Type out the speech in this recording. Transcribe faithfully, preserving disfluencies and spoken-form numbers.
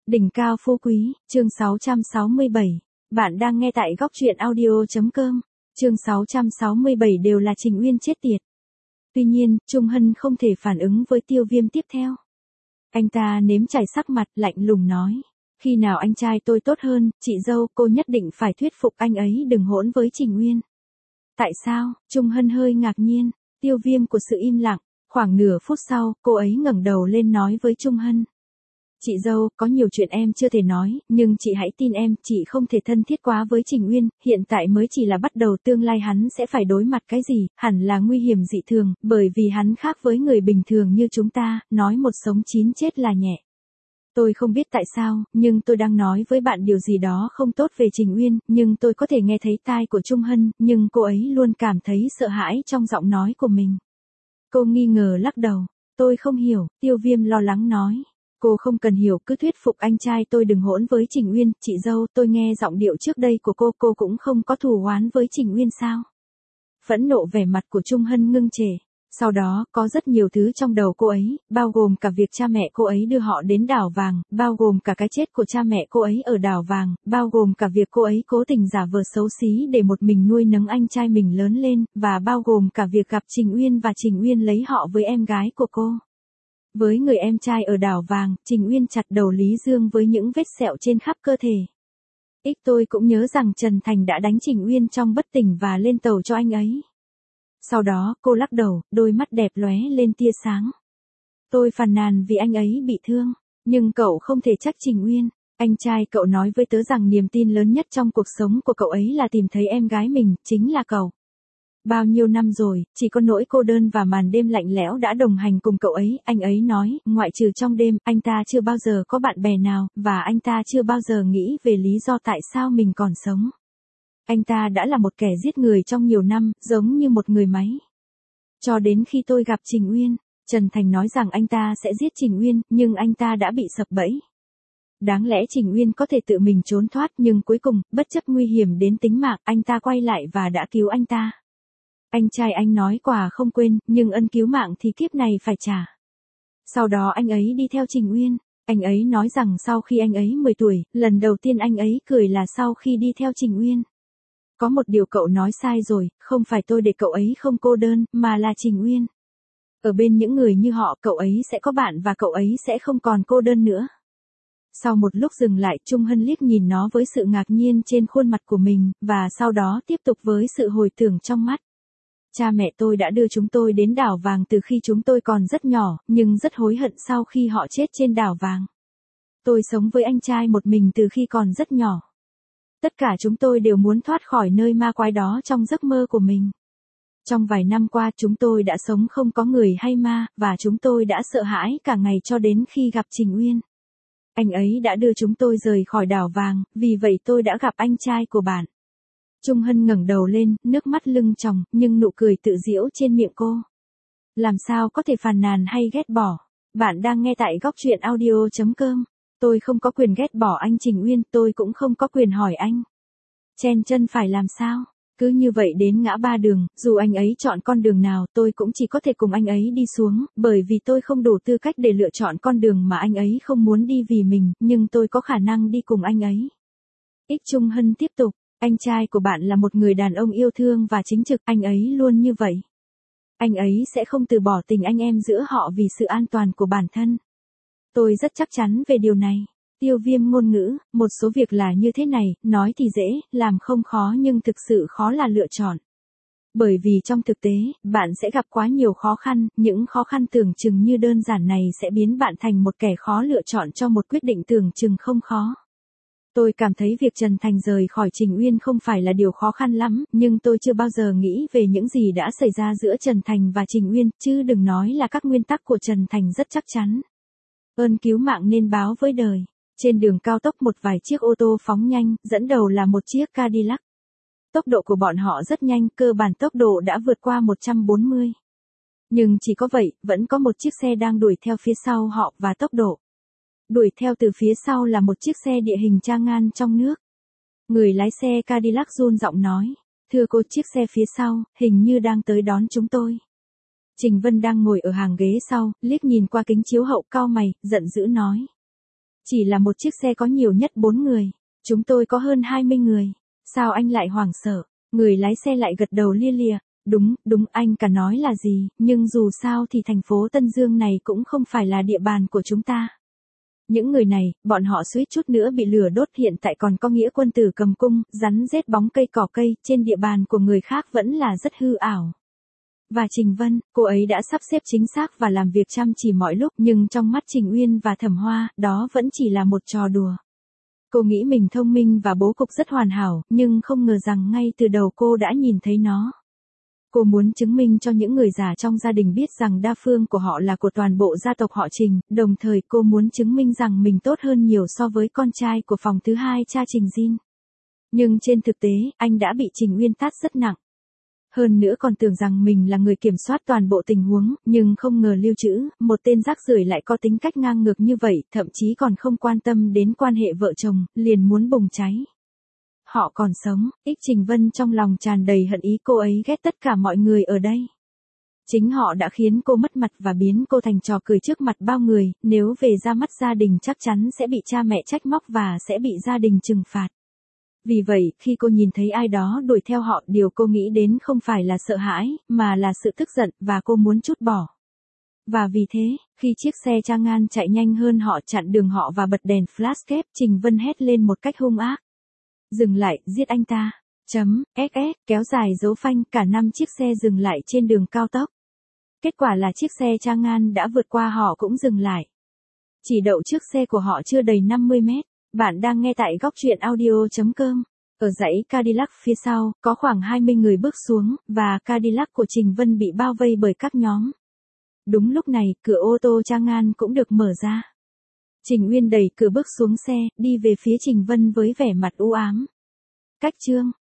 Đỉnh cao phú quý, chương sáu trăm sáu mươi bảy. Bạn đang nghe tại góc truyện audio.com. Chương sáu trăm sáu mươi bảy đều là Trình Uyên chết tiệt. Tuy nhiên, Trung Hân không thể phản ứng với Tiêu Viêm tiếp theo. Anh ta nếm chảy sắc mặt, lạnh lùng nói. Khi nào anh trai tôi tốt hơn, chị dâu, cô nhất định phải thuyết phục anh ấy đừng hỗn với Trình Uyên. Tại sao? Trung Hân hơi ngạc nhiên. Tiêu Viêm của sự im lặng. Khoảng nửa phút sau, cô ấy ngẩng đầu lên nói với Trung Hân. Chị dâu, có nhiều chuyện em chưa thể nói, nhưng chị hãy tin em, chị không thể thân thiết quá với Trình Uyên, hiện tại mới chỉ là bắt đầu, tương lai hắn sẽ phải đối mặt cái gì, hẳn là nguy hiểm dị thường, bởi vì hắn khác với người bình thường như chúng ta, nói một sống chín chết là nhẹ. Tôi không biết tại sao, nhưng tôi đang nói với bạn điều gì đó không tốt về Trình Uyên, nhưng tôi có thể nghe thấy tai của Trung Hân, nhưng cô ấy luôn cảm thấy sợ hãi trong giọng nói của mình. Cô nghi ngờ lắc đầu, tôi không hiểu, Tiêu Viêm lo lắng nói. Cô không cần hiểu, cứ thuyết phục anh trai tôi đừng hỗn với Trình Uyên, chị dâu, tôi nghe giọng điệu trước đây của cô, cô cũng không có thù oán với Trình Uyên sao? Phẫn nộ vẻ mặt của Trung Hân ngưng trệ. Sau đó, có rất nhiều thứ trong đầu cô ấy, bao gồm cả việc cha mẹ cô ấy đưa họ đến đảo vàng, bao gồm cả cái chết của cha mẹ cô ấy ở đảo vàng, bao gồm cả việc cô ấy cố tình giả vờ xấu xí để một mình nuôi nấng anh trai mình lớn lên, và bao gồm cả việc gặp Trình Uyên và Trình Uyên lấy họ với em gái của cô. Với người em trai ở đảo vàng, Trình Uyên chặt đầu Lý Dương với những vết sẹo trên khắp cơ thể. Ít tôi cũng nhớ rằng Trần Thành đã đánh Trình Uyên trong bất tỉnh và lên tàu cho anh ấy. Sau đó, cô lắc đầu, đôi mắt đẹp lóe lên tia sáng. Tôi phàn nàn vì anh ấy bị thương, nhưng cậu không thể trách Trình Uyên. Anh trai cậu nói với tớ rằng niềm tin lớn nhất trong cuộc sống của cậu ấy là tìm thấy em gái mình, chính là cậu. Bao nhiêu năm rồi, chỉ có nỗi cô đơn và màn đêm lạnh lẽo đã đồng hành cùng cậu ấy, anh ấy nói, ngoại trừ trong đêm, anh ta chưa bao giờ có bạn bè nào, và anh ta chưa bao giờ nghĩ về lý do tại sao mình còn sống. Anh ta đã là một kẻ giết người trong nhiều năm, giống như một người máy. Cho đến khi tôi gặp Trình Uyên, Trần Thành nói rằng anh ta sẽ giết Trình Uyên, nhưng anh ta đã bị sập bẫy. Đáng lẽ Trình Uyên có thể tự mình trốn thoát, nhưng cuối cùng, bất chấp nguy hiểm đến tính mạng, anh ta quay lại và đã cứu anh ta. Anh trai anh nói quả không quên, nhưng ân cứu mạng thì kiếp này phải trả. Sau đó anh ấy đi theo Trình Uyên. Anh ấy nói rằng sau khi anh ấy mười tuổi, lần đầu tiên anh ấy cười là sau khi đi theo Trình Uyên. Có một điều cậu nói sai rồi, không phải tôi để cậu ấy không cô đơn, mà là Trình Uyên. Ở bên những người như họ, cậu ấy sẽ có bạn và cậu ấy sẽ không còn cô đơn nữa. Sau một lúc dừng lại, Trung Hân liếc nhìn nó với sự ngạc nhiên trên khuôn mặt của mình, và sau đó tiếp tục với sự hồi tưởng trong mắt. Cha mẹ tôi đã đưa chúng tôi đến đảo vàng từ khi chúng tôi còn rất nhỏ, nhưng rất hối hận sau khi họ chết trên đảo vàng. Tôi sống với anh trai một mình từ khi còn rất nhỏ. Tất cả chúng tôi đều muốn thoát khỏi nơi ma quái đó trong giấc mơ của mình. Trong vài năm qua chúng tôi đã sống không có người hay ma, và chúng tôi đã sợ hãi cả ngày cho đến khi gặp Trình Uyên. Anh ấy đã đưa chúng tôi rời khỏi đảo vàng, vì vậy tôi đã gặp anh trai của bạn. Trung Hân ngẩng đầu lên, nước mắt lưng tròng, nhưng nụ cười tự giễu trên miệng cô. Làm sao có thể phàn nàn hay ghét bỏ? Bạn đang nghe tại góc truyện audio.com. Tôi không có quyền ghét bỏ anh Trình Uyên, tôi cũng không có quyền hỏi anh. Chen chân phải làm sao? Cứ như vậy đến ngã ba đường, dù anh ấy chọn con đường nào, tôi cũng chỉ có thể cùng anh ấy đi xuống, bởi vì tôi không đủ tư cách để lựa chọn con đường mà anh ấy không muốn đi vì mình, nhưng tôi có khả năng đi cùng anh ấy. Ích Trung Hân tiếp tục. Anh trai của bạn là một người đàn ông yêu thương và chính trực, anh ấy luôn như vậy. Anh ấy sẽ không từ bỏ tình anh em giữa họ vì sự an toàn của bản thân. Tôi rất chắc chắn về điều này. Tiêu Viêm ngôn ngữ, một số việc là như thế này, nói thì dễ, làm không khó nhưng thực sự khó là lựa chọn. Bởi vì trong thực tế, bạn sẽ gặp quá nhiều khó khăn, những khó khăn tưởng chừng như đơn giản này sẽ biến bạn thành một kẻ khó lựa chọn cho một quyết định tưởng chừng không khó. Tôi cảm thấy việc Trần Thành rời khỏi Trình Uyên không phải là điều khó khăn lắm, nhưng tôi chưa bao giờ nghĩ về những gì đã xảy ra giữa Trần Thành và Trình Uyên, chứ đừng nói là các nguyên tắc của Trần Thành rất chắc chắn. Ơn cứu mạng nên báo với đời. Trên đường cao tốc một vài chiếc ô tô phóng nhanh, dẫn đầu là một chiếc Cadillac. Tốc độ của bọn họ rất nhanh, cơ bản tốc độ đã vượt qua một trăm bốn mươi. Nhưng chỉ có vậy, vẫn có một chiếc xe đang đuổi theo phía sau họ và tốc độ. Đuổi theo từ phía sau là một chiếc xe địa hình tra ngang trong nước. Người lái xe Cadillac run giọng nói, thưa cô, chiếc xe phía sau, hình như đang tới đón chúng tôi. Trình Vân đang ngồi ở hàng ghế sau, liếc nhìn qua kính chiếu hậu cau mày, giận dữ nói. Chỉ là một chiếc xe có nhiều nhất bốn người. Chúng tôi có hơn hai mươi người. Sao anh lại hoảng sợ? Người lái xe lại gật đầu lia lịa. Đúng, đúng, anh cả nói là gì, nhưng dù sao thì thành phố Tân Dương này cũng không phải là địa bàn của chúng ta. Những người này, bọn họ suýt chút nữa bị lửa đốt, hiện tại còn có nghĩa quân tử cầm cung, rắn rết bóng cây cỏ cây, trên địa bàn của người khác vẫn là rất hư ảo. Và Trình Vân, cô ấy đã sắp xếp chính xác và làm việc chăm chỉ mọi lúc, nhưng trong mắt Trình Uyên và Thẩm Hoa, đó vẫn chỉ là một trò đùa. Cô nghĩ mình thông minh và bố cục rất hoàn hảo, nhưng không ngờ rằng ngay từ đầu cô đã nhìn thấy nó. Cô muốn chứng minh cho những người già trong gia đình biết rằng đa phương của họ là của toàn bộ gia tộc họ Trình, đồng thời cô muốn chứng minh rằng mình tốt hơn nhiều so với con trai của phòng thứ hai cha Trình Jin. Nhưng trên thực tế, anh đã bị Trình Uyên tát rất nặng. Hơn nữa còn tưởng rằng mình là người kiểm soát toàn bộ tình huống, nhưng không ngờ Lưu Trữ, một tên rác rưởi lại có tính cách ngang ngược như vậy, thậm chí còn không quan tâm đến quan hệ vợ chồng, liền muốn bùng cháy. Họ còn sống, Ích Trình Vân trong lòng tràn đầy hận ý, cô ấy ghét tất cả mọi người ở đây. Chính họ đã khiến cô mất mặt và biến cô thành trò cười trước mặt bao người, nếu về ra mắt gia đình chắc chắn sẽ bị cha mẹ trách móc và sẽ bị gia đình trừng phạt. Vì vậy, khi cô nhìn thấy ai đó đuổi theo họ, điều cô nghĩ đến không phải là sợ hãi, mà là sự tức giận, và cô muốn trút bỏ. Và vì thế, khi chiếc xe Trang An chạy nhanh hơn họ, chặn đường họ và bật đèn flashkép, Trình Vân hét lên một cách hung ác. Dừng lại, giết anh ta. Chấm, ét ét, kéo dài dấu phanh, cả năm chiếc xe dừng lại trên đường cao tốc. Kết quả là chiếc xe Trang An đã vượt qua họ cũng dừng lại. Chỉ đậu trước xe của họ chưa đầy năm mươi mét. Bạn đang nghe tại góc truyện audio chấm com. Ở dãy Cadillac phía sau, có khoảng hai mươi người bước xuống, và Cadillac của Trình Vân bị bao vây bởi các nhóm. Đúng lúc này, cửa ô tô Trang An cũng được mở ra. Trình Uyên đẩy cửa bước xuống xe, đi về phía Trình Vân với vẻ mặt u ám. Cách chương.